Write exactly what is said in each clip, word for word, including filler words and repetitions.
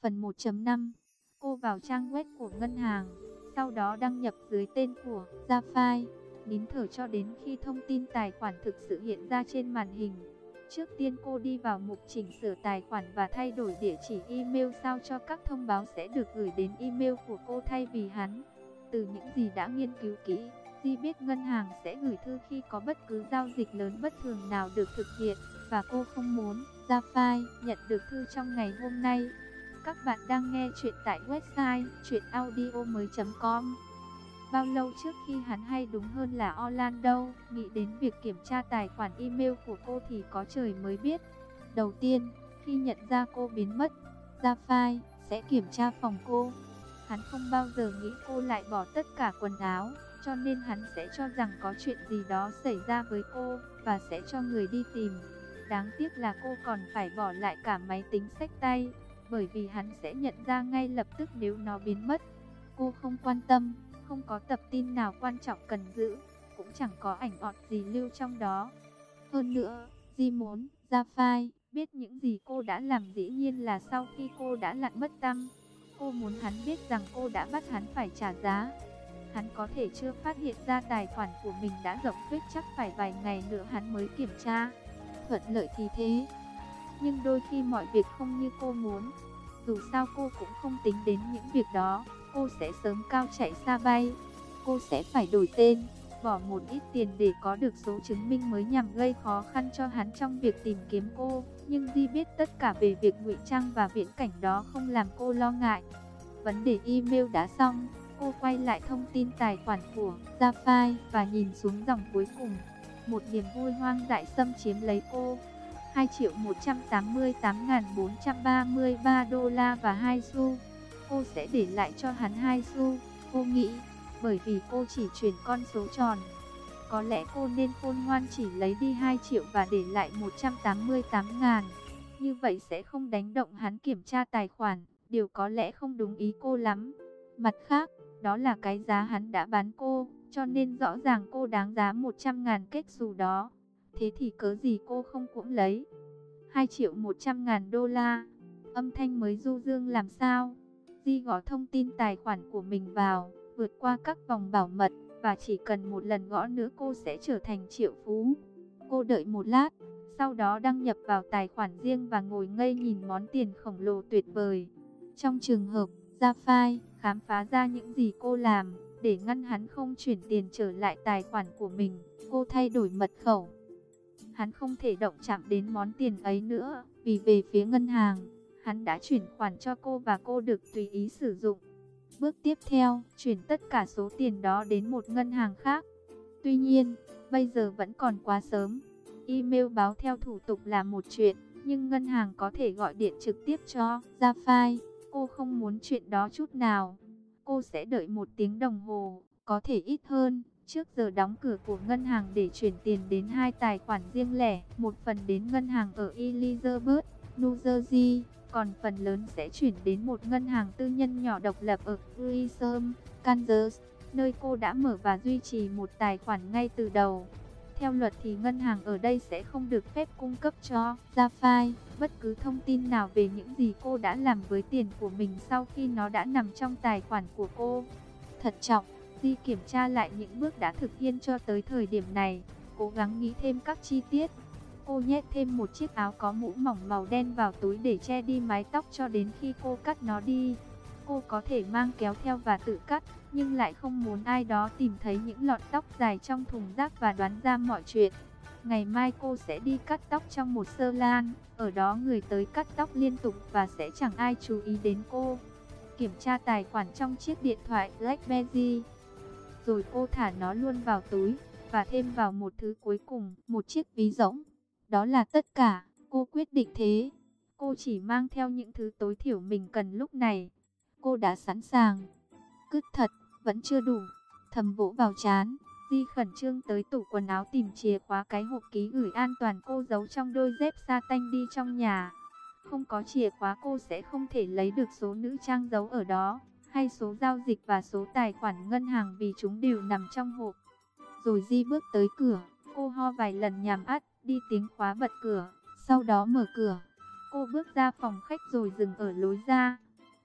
Phần một chấm năm. Cô vào trang web của ngân hàng, sau đó đăng nhập dưới tên của Sapphire, nín thở cho đến khi thông tin tài khoản thực sự hiện ra trên màn hình. Trước tiên cô đi vào mục chỉnh sửa tài khoản và thay đổi địa chỉ email sao cho các thông báo sẽ được gửi đến email của cô thay vì hắn. Từ những gì đã nghiên cứu kỹ, Di biết ngân hàng sẽ gửi thư khi có bất cứ giao dịch lớn bất thường nào được thực hiện, và cô không muốn Sapphire nhận được thư trong ngày hôm nay. Các bạn đang nghe chuyện tại website truyện audio mới chấm com. Bao lâu trước khi hắn, hay đúng hơn là Orlando, nghĩ đến việc kiểm tra tài khoản email của cô thì có trời mới biết. Đầu tiên, khi nhận ra cô biến mất, Sapphire sẽ kiểm tra phòng cô. Hắn không bao giờ nghĩ cô lại bỏ tất cả quần áo, cho nên hắn sẽ cho rằng có chuyện gì đó xảy ra với cô, và sẽ cho người đi tìm. Đáng tiếc là cô còn phải bỏ lại cả máy tính xách tay, bởi vì hắn sẽ nhận ra ngay lập tức nếu nó biến mất. Cô không quan tâm, không có tập tin nào quan trọng cần giữ, cũng chẳng có ảnh ọt gì lưu trong đó. Hơn nữa, Di muốn Sapphire biết những gì cô đã làm, dĩ nhiên là sau khi cô đã lặn mất tăm. Cô muốn hắn biết rằng cô đã bắt hắn phải trả giá. Hắn có thể chưa phát hiện ra tài khoản của mình đã rộng tuyết, chắc phải vài ngày nữa hắn mới kiểm tra. Thuận lợi thì thế, nhưng đôi khi mọi việc không như cô muốn. Dù sao cô cũng không tính đến những việc đó. Cô sẽ sớm cao chạy xa bay. Cô sẽ phải đổi tên, bỏ một ít tiền để có được số chứng minh mới nhằm gây khó khăn cho hắn trong việc tìm kiếm cô. Nhưng Di biết tất cả về việc ngụy trang và viễn cảnh đó không làm cô lo ngại. Vấn đề email đã xong, cô quay lại thông tin tài khoản của Sapphire và nhìn xuống dòng cuối cùng. Một niềm vui hoang dại xâm chiếm lấy cô. hai triệu một trăm tám mươi tám nghìn bốn trăm ba mươi ba đô la và hai xu. Cô sẽ để lại cho hắn hai xu, cô nghĩ, bởi vì cô chỉ chuyển con số tròn. Có lẽ cô nên khôn ngoan chỉ lấy đi hai triệu và để lại một trăm tám mươi tám nghìn. Như vậy sẽ không đánh động hắn kiểm tra tài khoản, điều có lẽ không đúng ý cô lắm. Mặt khác, đó là cái giá hắn đã bán cô, cho nên rõ ràng cô đáng giá một trăm nghìn kết xù đó. Thế thì cớ gì cô không cũng lấy hai triệu một trăm nghìn đô la. Âm thanh mới du dương làm sao. Di gõ thông tin tài khoản của mình vào, vượt qua các vòng bảo mật, và chỉ cần một lần gõ nữa cô sẽ trở thành triệu phú. Cô đợi một lát, sau đó đăng nhập vào tài khoản riêng và ngồi ngây nhìn món tiền khổng lồ tuyệt vời. Trong trường hợp Sapphire khám phá ra những gì cô làm, để ngăn hắn không chuyển tiền trở lại tài khoản của mình, cô thay đổi mật khẩu. Hắn không thể động chạm đến món tiền ấy nữa, vì về phía ngân hàng, hắn đã chuyển khoản cho cô và cô được tùy ý sử dụng. Bước tiếp theo, chuyển tất cả số tiền đó đến một ngân hàng khác. Tuy nhiên, bây giờ vẫn còn quá sớm. Email báo theo thủ tục là một chuyện, nhưng ngân hàng có thể gọi điện trực tiếp cho Sapphire. Cô không muốn chuyện đó chút nào. Cô sẽ đợi một tiếng đồng hồ, có thể ít hơn, trước giờ đóng cửa của ngân hàng để chuyển tiền đến hai tài khoản riêng lẻ. Một phần đến ngân hàng ở Elizabeth, New Jersey, còn phần lớn sẽ chuyển đến một ngân hàng tư nhân nhỏ độc lập ở Grissom, Kansas, nơi cô đã mở và duy trì một tài khoản ngay từ đầu. Theo luật thì ngân hàng ở đây sẽ không được phép cung cấp cho Sapphire bất cứ thông tin nào về những gì cô đã làm với tiền của mình sau khi nó đã nằm trong tài khoản của cô. Thận trọng, Di kiểm tra lại những bước đã thực hiện cho tới thời điểm này, cố gắng nghĩ thêm các chi tiết. Cô nhét thêm một chiếc áo có mũ mỏng màu đen vào túi để che đi mái tóc cho đến khi cô cắt nó đi. Cô có thể mang kéo theo và tự cắt, nhưng lại không muốn ai đó tìm thấy những lọn tóc dài trong thùng rác và đoán ra mọi chuyện. Ngày mai cô sẽ đi cắt tóc trong một salon, ở đó người tới cắt tóc liên tục và sẽ chẳng ai chú ý đến cô. Kiểm tra tài khoản trong chiếc điện thoại BlackBerry, rồi cô thả nó luôn vào túi, và thêm vào một thứ cuối cùng, một chiếc ví rỗng. Đó là tất cả, cô quyết định thế. Cô chỉ mang theo những thứ tối thiểu mình cần lúc này. Cô đã sẵn sàng. Cứt thật, vẫn chưa đủ. Thầm vỗ vào trán, Di khẩn trương tới tủ quần áo tìm chìa khóa cái hộp ký gửi an toàn cô giấu trong đôi dép sa tanh đi trong nhà. Không có chìa khóa cô sẽ không thể lấy được số nữ trang giấu ở đó, hay số giao dịch và số tài khoản ngân hàng vì chúng đều nằm trong hộp. Rồi Di bước tới cửa, cô ho vài lần nhằm ắt đi tiếng khóa bật cửa, sau đó mở cửa. Cô bước ra phòng khách rồi dừng ở lối ra.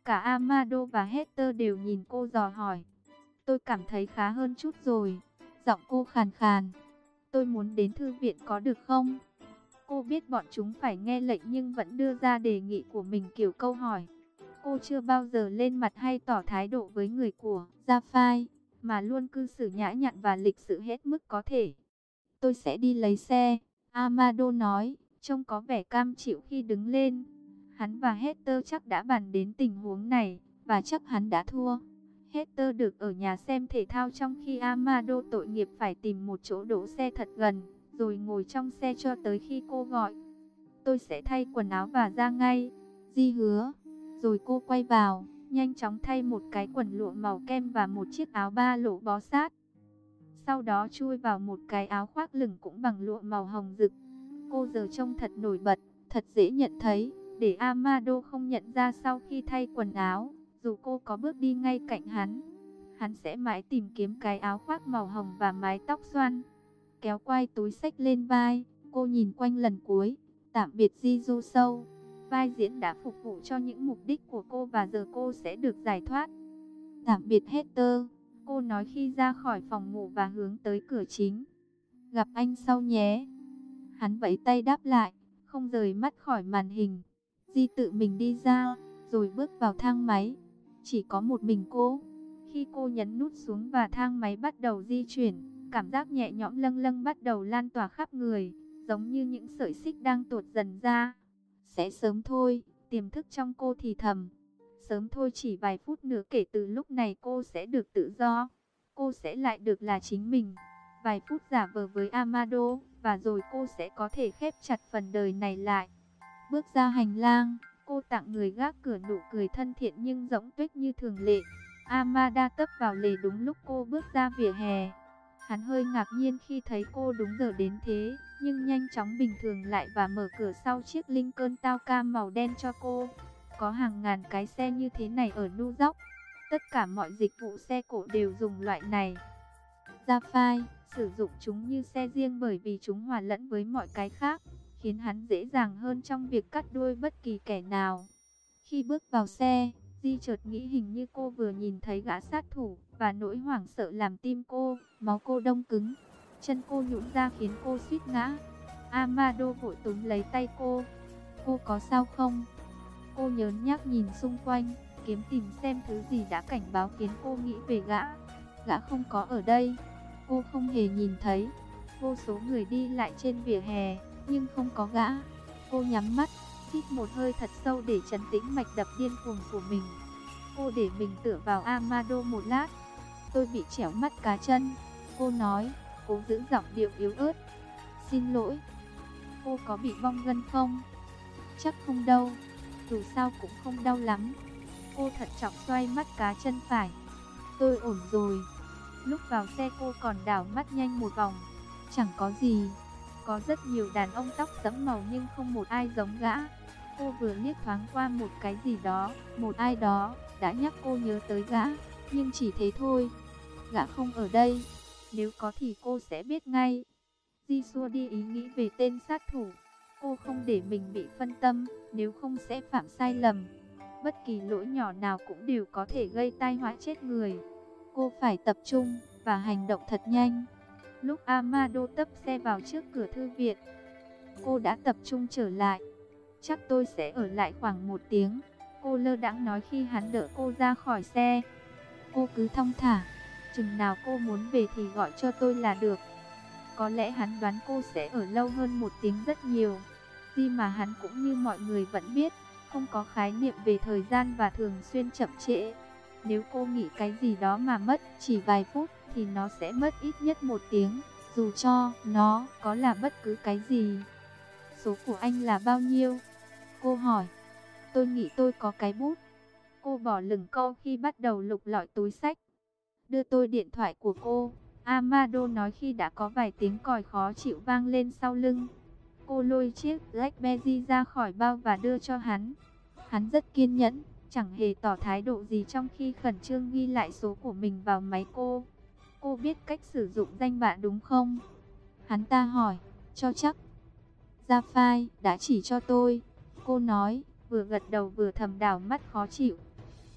Cả Amado và Hector đều nhìn cô dò hỏi. Tôi cảm thấy khá hơn chút rồi. Giọng cô khàn khàn. Tôi muốn đến thư viện có được không? Cô biết bọn chúng phải nghe lệnh nhưng vẫn đưa ra đề nghị của mình kiểu câu hỏi. Cô chưa bao giờ lên mặt hay tỏ thái độ với người của Gia-phai, mà luôn cư xử nhã nhặn và lịch sự hết mức có thể. Tôi sẽ đi lấy xe, Amado nói, trông có vẻ cam chịu khi đứng lên. Hắn và Hector chắc đã bàn đến tình huống này, và chắc hắn đã thua. Hector được ở nhà xem thể thao trong khi Amado tội nghiệp phải tìm một chỗ đỗ xe thật gần, rồi ngồi trong xe cho tới khi cô gọi. Tôi sẽ thay quần áo và ra ngay, Di hứa. Rồi cô quay vào, nhanh chóng thay một cái quần lụa màu kem và một chiếc áo ba lỗ bó sát. Sau đó chui vào một cái áo khoác lửng cũng bằng lụa màu hồng rực. Cô giờ trông thật nổi bật, thật dễ nhận thấy, để Amado không nhận ra sau khi thay quần áo. Dù cô có bước đi ngay cạnh hắn, hắn sẽ mãi tìm kiếm cái áo khoác màu hồng và mái tóc xoăn. Kéo quai túi xách lên vai, cô nhìn quanh lần cuối. Tạm biệt Ji Sâu. Vai diễn đã phục vụ cho những mục đích của cô và giờ cô sẽ được giải thoát. Tạm biệt Hector, cô nói khi ra khỏi phòng ngủ và hướng tới cửa chính. Gặp anh sau nhé. Hắn vẫy tay đáp lại, không rời mắt khỏi màn hình. Di tự mình đi ra, rồi bước vào thang máy. Chỉ có một mình cô. Khi cô nhấn nút xuống và thang máy bắt đầu di chuyển, cảm giác nhẹ nhõm lâng lâng bắt đầu lan tỏa khắp người, giống như những sợi xích đang tuột dần ra. Sẽ sớm thôi, tiềm thức trong cô thì thầm. Sớm thôi, chỉ vài phút nữa kể từ lúc này cô sẽ được tự do. Cô sẽ lại được là chính mình. Vài phút giả vờ với Amado, và rồi cô sẽ có thể khép chặt phần đời này lại. Bước ra hành lang, cô tặng người gác cửa nụ cười thân thiện nhưng rỗng tuếch như thường lệ. Amada tấp vào lề đúng lúc cô bước ra vỉa hè. Hắn hơi ngạc nhiên khi thấy cô đúng giờ đến thế, nhưng nhanh chóng bình thường lại và mở cửa sau chiếc Lincoln Town Car màu đen cho cô. Có hàng ngàn cái xe như thế này ở New York. Tất cả mọi dịch vụ xe cổ đều dùng loại này. Gia-phai sử dụng chúng như xe riêng bởi vì chúng hòa lẫn với mọi cái khác, khiến hắn dễ dàng hơn trong việc cắt đuôi bất kỳ kẻ nào. Khi bước vào xe, Di chợt nghĩ hình như cô vừa nhìn thấy gã sát thủ, và nỗi hoảng sợ làm tim cô, máu cô đông cứng. Chân cô nhũn ra khiến cô suýt ngã. Amado vội túm lấy tay cô. Cô có sao không? Cô nhớn nhác nhìn xung quanh, kiếm tìm xem thứ gì đã cảnh báo khiến cô nghĩ về gã. Gã không có ở đây. Cô không hề nhìn thấy. Vô số người đi lại trên vỉa hè, nhưng không có gã. Cô nhắm mắt, hít một hơi thật sâu để trấn tĩnh mạch đập điên cuồng của mình. Cô để mình tựa vào Amado một lát. Tôi bị trẻo mắt cá chân, cô nói, cố giữ giọng điệu yếu ớt. Xin lỗi. Cô có bị bong gân không? Chắc không đâu, dù sao cũng không đau lắm. Cô thận trọng xoay mắt cá chân phải. Tôi ổn rồi. Lúc vào xe cô còn đảo mắt nhanh một vòng. Chẳng có gì. Có rất nhiều đàn ông tóc sẫm màu nhưng không một ai giống gã. Cô vừa liếc thoáng qua một cái gì đó, một ai đó đã nhắc cô nhớ tới gã, nhưng chỉ thế thôi. Gã không ở đây. Nếu có thì cô sẽ biết ngay. Di xua đi ý nghĩ về tên sát thủ. Cô không để mình bị phân tâm, nếu không sẽ phạm sai lầm. Bất kỳ lỗi nhỏ nào cũng đều có thể gây tai họa chết người. Cô phải tập trung và hành động thật nhanh. Lúc Amado tấp xe vào trước cửa thư viện, cô đã tập trung trở lại. Chắc tôi sẽ ở lại khoảng một tiếng, cô lơ đãng nói khi hắn đỡ cô ra khỏi xe. Cô cứ thong thả, chừng nào cô muốn về thì gọi cho tôi là được. Có lẽ hắn đoán cô sẽ ở lâu hơn một tiếng rất nhiều. Gì mà hắn cũng như mọi người vẫn biết, không có khái niệm về thời gian và thường xuyên chậm trễ. Nếu cô nghĩ cái gì đó mà mất chỉ vài phút thì nó sẽ mất ít nhất một tiếng, dù cho nó có là bất cứ cái gì. Số của anh là bao nhiêu? Cô hỏi. Tôi nghĩ tôi có cái bút. Cô bỏ lửng câu khi bắt đầu lục lọi túi xách. Đưa tôi điện thoại của cô, Amado nói khi đã có vài tiếng còi khó chịu vang lên sau lưng. Cô lôi chiếc BlackBerry ra khỏi bao và đưa cho hắn. Hắn rất kiên nhẫn, chẳng hề tỏ thái độ gì trong khi khẩn trương ghi lại số của mình vào máy cô. Cô biết cách sử dụng danh bạ đúng không? Hắn ta hỏi. Cho chắc. Gia-phai đã chỉ cho tôi, cô nói, vừa gật đầu vừa thầm đảo mắt khó chịu.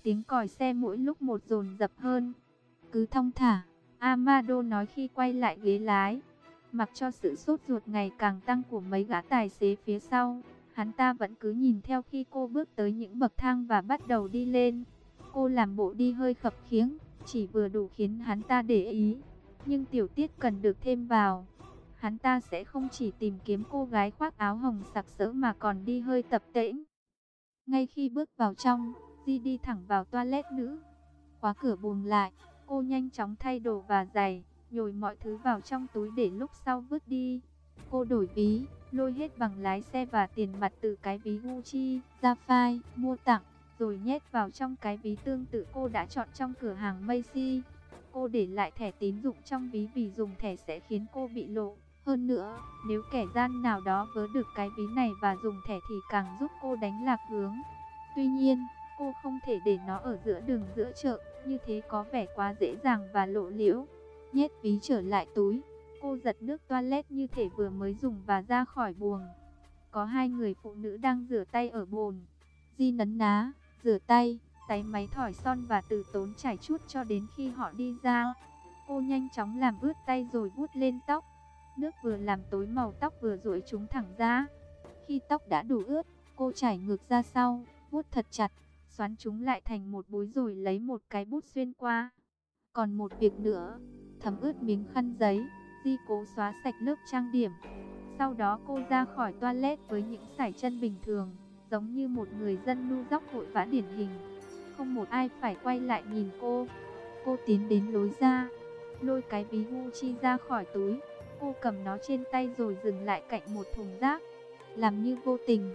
tiếng còi xe mỗi lúc một dồn dập hơn. Cứ thong thả, Amado nói khi quay lại ghế lái. Mặc cho sự sốt ruột ngày càng tăng của mấy gã tài xế phía sau, hắn ta vẫn cứ nhìn theo khi cô bước tới những bậc thang và bắt đầu đi lên. Cô làm bộ đi hơi khập khiễng, chỉ vừa đủ khiến hắn ta để ý. Nhưng tiểu tiết cần được thêm vào. Hắn ta sẽ không chỉ tìm kiếm cô gái khoác áo hồng sặc sỡ mà còn đi hơi tập tễnh. Ngay khi bước vào trong, Di đi thẳng vào toilet nữ. Khóa cửa buồng lại, cô nhanh chóng thay đồ và giày, nhồi mọi thứ vào trong túi để lúc sau vứt đi. Cô đổi ví, lôi hết bằng lái xe và tiền mặt từ cái ví Gucci, Zafai, mua tặng, rồi nhét vào trong cái ví tương tự cô đã chọn trong cửa hàng Macy. Cô để lại thẻ tín dụng trong ví vì dùng thẻ sẽ khiến cô bị lộ. Hơn nữa, nếu kẻ gian nào đó vớ được cái ví này và dùng thẻ thì càng giúp cô đánh lạc hướng. Tuy nhiên, cô không thể để nó ở giữa đường giữa chợ, như thế có vẻ quá dễ dàng và lộ liễu. Nhét ví trở lại túi, cô giật nước toilet như thể vừa mới dùng và ra khỏi buồng. Có hai người phụ nữ đang rửa tay ở bồn. Di nấn ná, rửa tay, táy máy thỏi son và từ tốn chải chuốt cho đến khi họ đi ra. Cô nhanh chóng làm ướt tay rồi vuốt lên tóc. Nước vừa làm tối màu tóc vừa duỗi chúng thẳng ra. Khi tóc đã đủ ướt, cô chải ngược ra sau, vuốt thật chặt, xoắn chúng lại thành một búi rồi lấy một cái bút xuyên qua. Còn một việc nữa, thấm ướt miếng khăn giấy, Di cố xóa sạch lớp trang điểm. Sau đó cô ra khỏi toilet với những sải chân bình thường, giống như một người dân nu dóc vội vã điển hình. Không một ai phải quay lại nhìn cô. Cô tiến đến lối ra, lôi cái ví Gucci ra khỏi túi. Cô cầm nó trên tay rồi dừng lại cạnh một thùng rác. Làm như vô tình,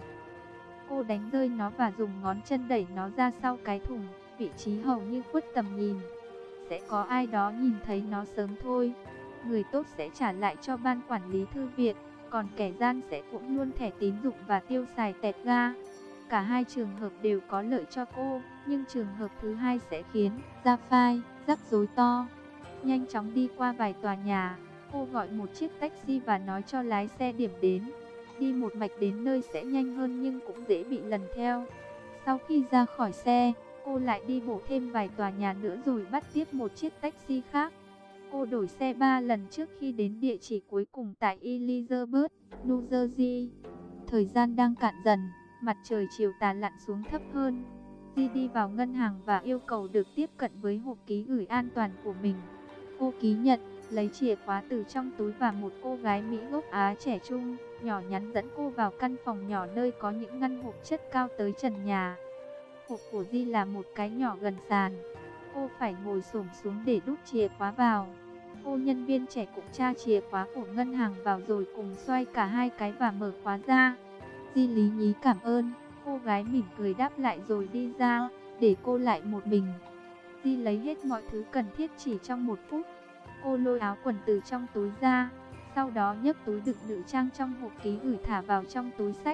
cô đánh rơi nó và dùng ngón chân đẩy nó ra sau cái thùng, vị trí hầu như khuất tầm nhìn. Sẽ có ai đó nhìn thấy nó sớm thôi. Người tốt sẽ trả lại cho ban quản lý thư viện, còn kẻ gian sẽ cũng luôn thẻ tín dụng và tiêu xài tẹt ga. Cả hai trường hợp đều có lợi cho cô, nhưng trường hợp thứ hai sẽ khiến ra phai, rắc rối to. Nhanh chóng đi qua vài tòa nhà, cô gọi một chiếc taxi và nói cho lái xe điểm đến. Đi một mạch đến nơi sẽ nhanh hơn nhưng cũng dễ bị lần theo. Sau khi ra khỏi xe, cô lại đi bộ thêm vài tòa nhà nữa rồi bắt tiếp một chiếc taxi khác. Cô đổi xe ba lần trước khi đến địa chỉ cuối cùng tại Elizabeth, New Jersey. Thời gian đang cạn dần, mặt trời chiều tà lặn xuống thấp hơn. Di đi vào ngân hàng và yêu cầu được tiếp cận với hộp ký gửi an toàn của mình. Cô ký nhận, lấy chìa khóa từ trong túi và một cô gái Mỹ gốc Á trẻ trung, nhỏ nhắn dẫn cô vào căn phòng nhỏ nơi có những ngăn hộp chất cao tới trần nhà. Hộp của Di là một cái nhỏ gần sàn. Cô phải ngồi xổm xuống để đút chìa khóa vào. Cô nhân viên trẻ cũng tra chìa khóa của ngân hàng vào rồi cùng xoay cả hai cái và mở khóa ra. Di lý nhí cảm ơn, cô gái mỉm cười đáp lại rồi đi ra, để cô lại một mình. Di lấy hết mọi thứ cần thiết chỉ trong một phút. Cô lôi áo quần từ trong túi ra, sau đó nhấc túi đựng nữ trang trong hộp ký gửi thả vào trong túi xách.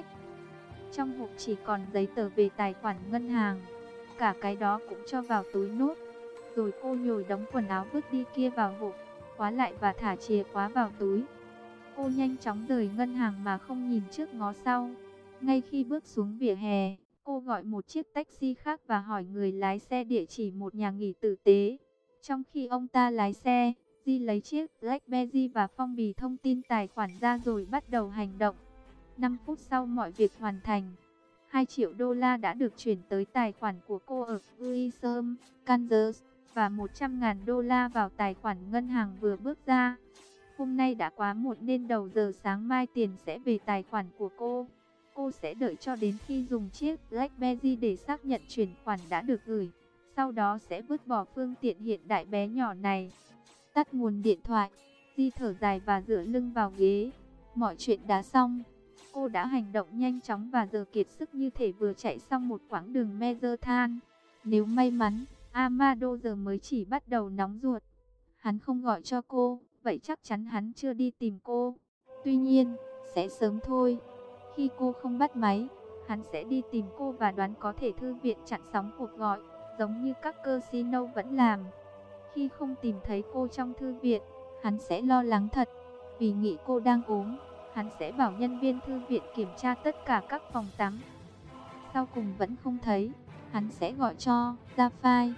Trong hộp chỉ còn giấy tờ về tài khoản ngân hàng, cả cái đó cũng cho vào túi nốt. Rồi cô nhồi đống quần áo vứt đi kia vào hộp, khóa lại và thả chìa khóa vào túi. Cô nhanh chóng rời ngân hàng mà không nhìn trước ngó sau. Ngay khi bước xuống vỉa hè, cô gọi một chiếc taxi khác và hỏi người lái xe địa chỉ một nhà nghỉ tử tế. Trong khi ông ta lái xe, Di lấy chiếc BlackBerry và phong bì thông tin tài khoản ra rồi bắt đầu hành động. năm phút sau mọi việc hoàn thành. hai triệu đô la đã được chuyển tới tài khoản của cô ở Grissom, Kansas, và một trăm nghìn đô la vào tài khoản ngân hàng vừa bước ra. Hôm nay đã quá muộn nên đầu giờ sáng mai tiền sẽ về tài khoản của cô. Cô sẽ đợi cho đến khi dùng chiếc BlackBerry để xác nhận chuyển khoản đã được gửi. Sau đó sẽ vứt bỏ phương tiện hiện đại bé nhỏ này. Tắt nguồn điện thoại, Di thở dài và dựa lưng vào ghế. Mọi chuyện đã xong. Cô đã hành động nhanh chóng và giờ kiệt sức như thể vừa chạy xong một quãng đường marathon. Nếu may mắn, Amado giờ mới chỉ bắt đầu nóng ruột. Hắn không gọi cho cô, vậy chắc chắn hắn chưa đi tìm cô. Tuy nhiên, sẽ sớm thôi. Khi cô không bắt máy, hắn sẽ đi tìm cô và đoán có thể thư viện chặn sóng cuộc gọi, giống như các casino vẫn làm. Khi không tìm thấy cô trong thư viện, hắn sẽ lo lắng thật, vì nghĩ cô đang ốm. Hắn sẽ bảo nhân viên thư viện kiểm tra tất cả các phòng tắm. Sau cùng vẫn không thấy. hắn sẽ gọi cho Sapphire.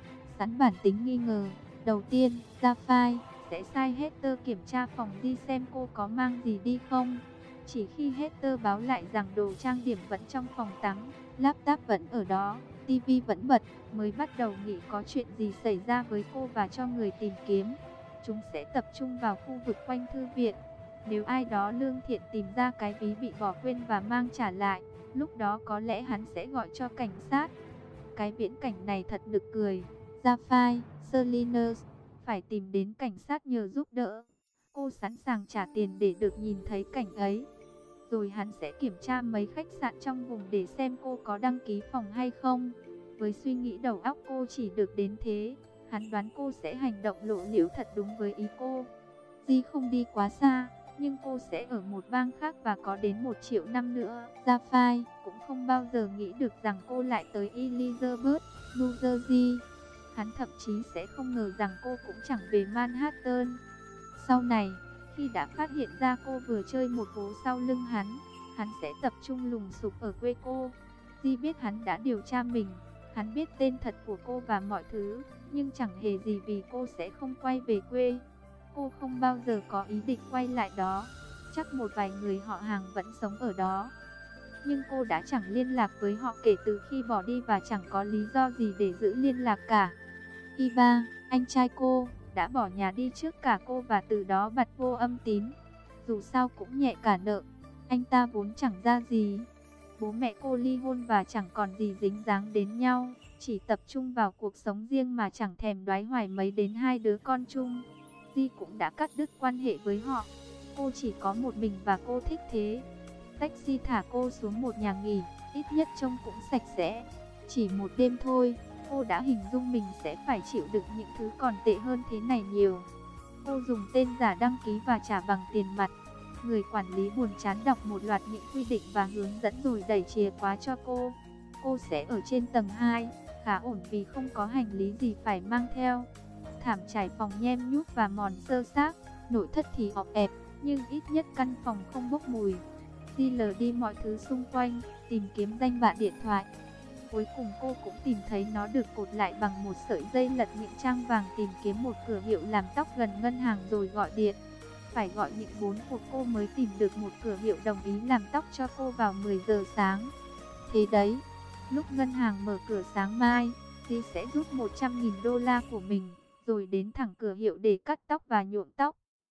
Sẵn bản tính nghi ngờ, đầu tiên, Sapphire sẽ sai Hector kiểm tra phòng Di xem cô có mang gì đi không. Chỉ khi Hector báo lại rằng đồ trang điểm vẫn trong phòng tắm, laptop vẫn ở đó, tivi vẫn bật, mới bắt đầu nghĩ có chuyện gì xảy ra với cô và cho người tìm kiếm. Chúng sẽ tập trung vào khu vực quanh thư viện. Nếu ai đó lương thiện tìm ra cái ví bị bỏ quên và mang trả lại, lúc đó có lẽ hắn sẽ gọi cho cảnh sát. Cái viễn cảnh này thật nực cười. Sapphire, Salinas phải tìm đến cảnh sát nhờ giúp đỡ. Cô sẵn sàng trả tiền để được nhìn thấy cảnh ấy. Rồi hắn sẽ kiểm tra mấy khách sạn trong vùng để xem cô có đăng ký phòng hay không. Với suy nghĩ đầu óc cô chỉ được đến thế, hắn đoán cô sẽ hành động lộ liễu thật đúng với ý cô. Di không đi quá xa, nhưng cô sẽ ở một bang khác và có đến một triệu năm nữa. Sapphire cũng không bao giờ nghĩ được rằng cô lại tới Elizabeth, New Jersey. Hắn thậm chí sẽ không ngờ rằng cô cũng chẳng về Manhattan. Sau này, khi đã phát hiện ra cô vừa chơi một vố sau lưng hắn, hắn sẽ tập trung lùng sục ở quê cô. Di biết hắn đã điều tra mình, hắn biết tên thật của cô và mọi thứ, nhưng chẳng hề gì vì cô sẽ không quay về quê. Cô không bao giờ có ý định quay lại đó. Chắc một vài người họ hàng vẫn sống ở đó, nhưng cô đã chẳng liên lạc với họ kể từ khi bỏ đi và chẳng có lý do gì để giữ liên lạc cả. Iva, anh trai cô, đã bỏ nhà đi trước cả cô và từ đó bật vô âm tín. Dù sao cũng nhẹ cả nợ, anh ta vốn chẳng ra gì. Bố mẹ cô ly hôn và chẳng còn gì dính dáng đến nhau, chỉ tập trung vào cuộc sống riêng mà chẳng thèm đoái hoài mấy đến hai đứa con chung. Di cũng đã cắt đứt quan hệ với họ. Cô chỉ có một mình và cô thích thế. Taxi thả cô xuống một nhà nghỉ, ít nhất trông cũng sạch sẽ. Chỉ một đêm thôi, cô đã hình dung mình sẽ phải chịu đựng những thứ còn tệ hơn thế này nhiều. Cô dùng tên giả đăng ký và trả bằng tiền mặt. Người quản lý buồn chán đọc một loạt những quy định và hướng dẫn rồi đẩy chìa khóa cho cô. Cô sẽ ở trên tầng hai, khá ổn vì không có hành lý gì phải mang theo. Thảm trải phòng nhem nhút và mòn xơ xác, nội thất thì ọp ẹp, nhưng ít nhất căn phòng không bốc mùi. Di lờ đi mọi thứ xung quanh, tìm kiếm danh bạ điện thoại. Cuối cùng cô cũng tìm thấy nó được cột lại bằng một sợi dây lật những trang vàng, tìm kiếm một cửa hiệu làm tóc gần ngân hàng rồi gọi điện. Phải gọi những bốn cuộc cô mới tìm được một cửa hiệu đồng ý làm tóc cho cô vào mười giờ sáng. Thế đấy, lúc ngân hàng mở cửa sáng mai, Di sẽ rút một trăm nghìn đô la của mình, rồi đến thẳng cửa hiệu để cắt tóc và nhuộm tóc.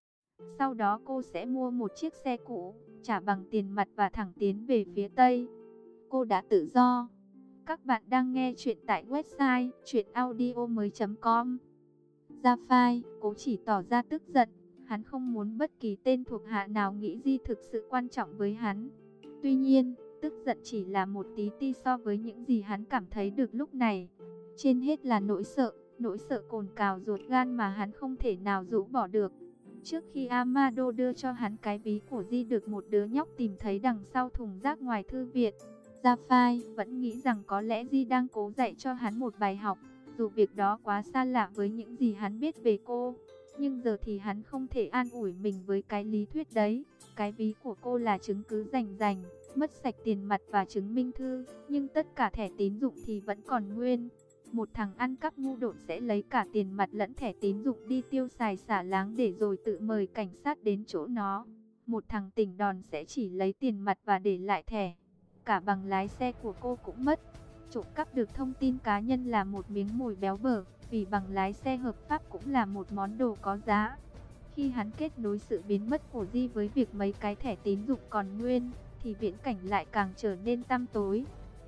Sau đó cô sẽ mua một chiếc xe cũ, trả bằng tiền mặt và thẳng tiến về phía Tây. Cô đã tự do. Các bạn đang nghe chuyện tại website truyện audio mới chấm com. Sapphire cố chỉ tỏ ra tức giận. Hắn không muốn bất kỳ tên thuộc hạ nào nghĩ Di thực sự quan trọng với hắn. Tuy nhiên, tức giận chỉ là một tí ti so với những gì hắn cảm thấy được lúc này. Trên hết là nỗi sợ, nỗi sợ cồn cào ruột gan mà hắn không thể nào rũ bỏ được. Trước khi Amado đưa cho hắn cái ví của Di được một đứa nhóc tìm thấy đằng sau thùng rác ngoài thư viện, Sapphire vẫn nghĩ rằng có lẽ Di đang cố dạy cho hắn một bài học, dù việc đó quá xa lạ với những gì hắn biết về cô. Nhưng giờ thì hắn không thể an ủi mình với cái lý thuyết đấy. Cái ví của cô là chứng cứ rành rành, mất sạch tiền mặt và chứng minh thư, nhưng tất cả thẻ tín dụng thì vẫn còn nguyên. Một thằng ăn cắp ngu độn sẽ lấy cả tiền mặt lẫn thẻ tín dụng đi tiêu xài xả láng để rồi tự mời cảnh sát đến chỗ nó. Một thằng tỉnh đòn sẽ chỉ lấy tiền mặt và để lại thẻ. Cả bằng lái xe của cô cũng mất. Trộm cắp được thông tin cá nhân là một miếng mồi béo bở, vì bằng lái xe hợp pháp cũng là một món đồ có giá. Khi hắn kết nối sự biến mất của Di với việc mấy cái thẻ tín dụng còn nguyên, thì viễn cảnh lại càng trở nên tăm tối.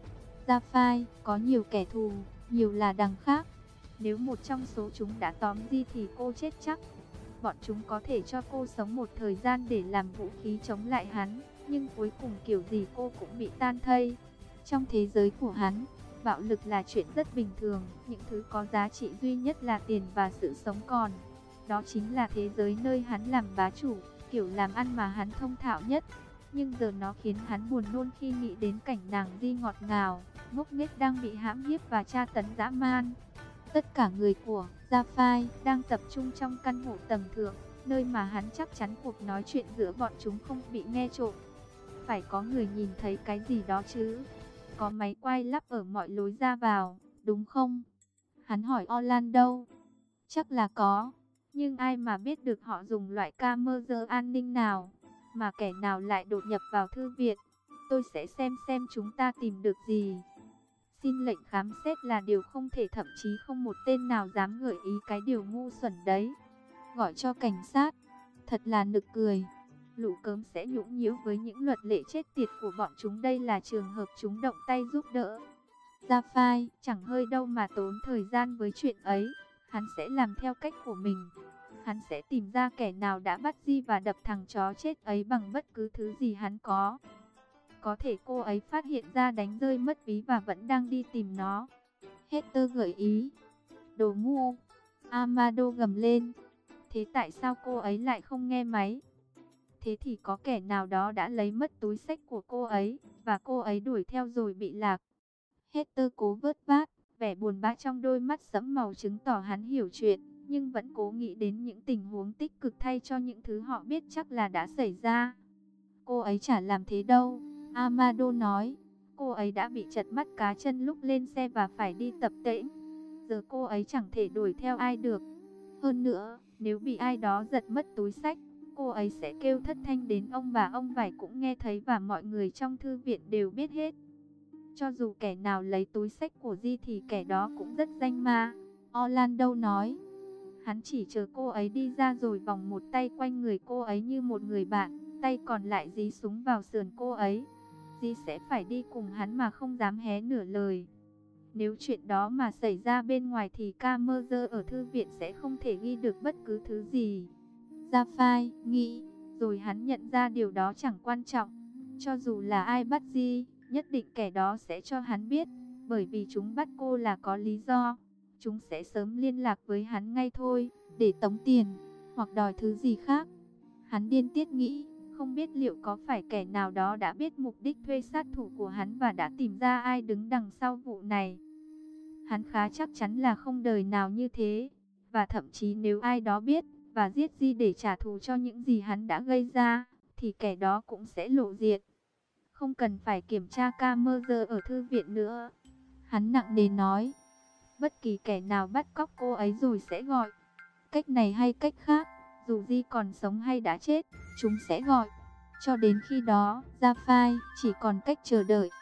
Sapphire có nhiều kẻ thù, nhiều là đằng khác. Nếu một trong số chúng đã tóm Di thì cô chết chắc. Bọn chúng có thể cho cô sống một thời gian để làm vũ khí chống lại hắn, nhưng cuối cùng kiểu gì cô cũng bị tan thây. Trong thế giới của hắn, bạo lực là chuyện rất bình thường, những thứ có giá trị duy nhất là tiền và sự sống còn. Đó chính là thế giới nơi hắn làm bá chủ, kiểu làm ăn mà hắn thông thạo nhất. Nhưng giờ nó khiến hắn buồn nôn khi nghĩ đến cảnh nàng Di ngọt ngào, ngốc nghếch đang bị hãm hiếp và tra tấn dã man. Tất cả người của Sapphire đang tập trung trong căn hộ tầng thượng, nơi mà hắn chắc chắn cuộc nói chuyện giữa bọn chúng không bị nghe trộm. Phải có người nhìn thấy cái gì đó chứ. có máy quay lắp ở mọi lối ra vào, đúng không? Hắn hỏi Orlando. Chắc là có, nhưng ai mà biết được họ dùng loại camera an ninh nào, mà kẻ nào lại đột nhập vào thư viện. Tôi sẽ xem xem chúng ta tìm được gì. Xin lệnh khám xét là điều không thể, thậm chí không một tên nào dám gợi ý cái điều ngu xuẩn đấy. Gọi cho cảnh sát, thật là nực cười. Lũ cớm sẽ nhũng nhiễu với những luật lệ chết tiệt của bọn chúng, đây là trường hợp chúng động tay giúp đỡ. Gia-phai chẳng hơi đâu mà tốn thời gian với chuyện ấy, hắn sẽ làm theo cách của mình. Hắn sẽ tìm ra kẻ nào đã bắt Di và đập thằng chó chết ấy bằng bất cứ thứ gì hắn có. Có thể cô ấy phát hiện ra đánh rơi mất ví và vẫn đang đi tìm nó. Hector gợi ý. Đồ ngu! Amado gầm lên. Thế tại sao cô ấy lại không nghe máy? Thế thì có kẻ nào đó đã lấy mất túi xách của cô ấy, và cô ấy đuổi theo rồi bị lạc. Hector cố vớt vát, vẻ buồn bã trong đôi mắt sẫm màu chứng tỏ hắn hiểu chuyện, nhưng vẫn cố nghĩ đến những tình huống tích cực thay cho những thứ họ biết chắc là đã xảy ra. Cô ấy chả làm thế đâu, Amado nói. Cô ấy đã bị trật mắt cá chân lúc lên xe và phải đi tập tễnh. Giờ cô ấy chẳng thể đuổi theo ai được. Hơn nữa, nếu bị ai đó giật mất túi xách, cô ấy sẽ kêu thất thanh đến ông bà ông vải cũng nghe thấy và mọi người trong thư viện đều biết hết. Cho dù kẻ nào lấy túi xách của Di thì kẻ đó cũng rất danh ma, Orlando nói. Hắn chỉ chờ cô ấy đi ra rồi vòng một tay quanh người cô ấy như một người bạn, tay còn lại dí súng vào sườn cô ấy. Di sẽ phải đi cùng hắn mà không dám hé nửa lời. Nếu chuyện đó mà xảy ra bên ngoài thì camera ở thư viện sẽ không thể ghi được bất cứ thứ gì. Gia-phai nghĩ, rồi hắn nhận ra điều đó chẳng quan trọng. Cho dù là ai bắt Di, nhất định kẻ đó sẽ cho hắn biết, bởi vì chúng bắt cô là có lý do. Chúng sẽ sớm liên lạc với hắn ngay thôi, để tống tiền, hoặc đòi thứ gì khác. Hắn điên tiết nghĩ, không biết liệu có phải kẻ nào đó đã biết mục đích thuê sát thủ của hắn và đã tìm ra ai đứng đằng sau vụ này. Hắn khá chắc chắn là không đời nào như thế, và thậm chí nếu ai đó biết và giết Di để trả thù cho những gì hắn đã gây ra, thì kẻ đó cũng sẽ lộ diện. Không cần phải kiểm tra camera ở thư viện nữa. Hắn nặng nề nói, bất kỳ kẻ nào bắt cóc cô ấy rồi sẽ gọi. Cách này hay cách khác, dù Di còn sống hay đã chết, chúng sẽ gọi. Cho đến khi đó, Gia-phai chỉ còn cách chờ đợi.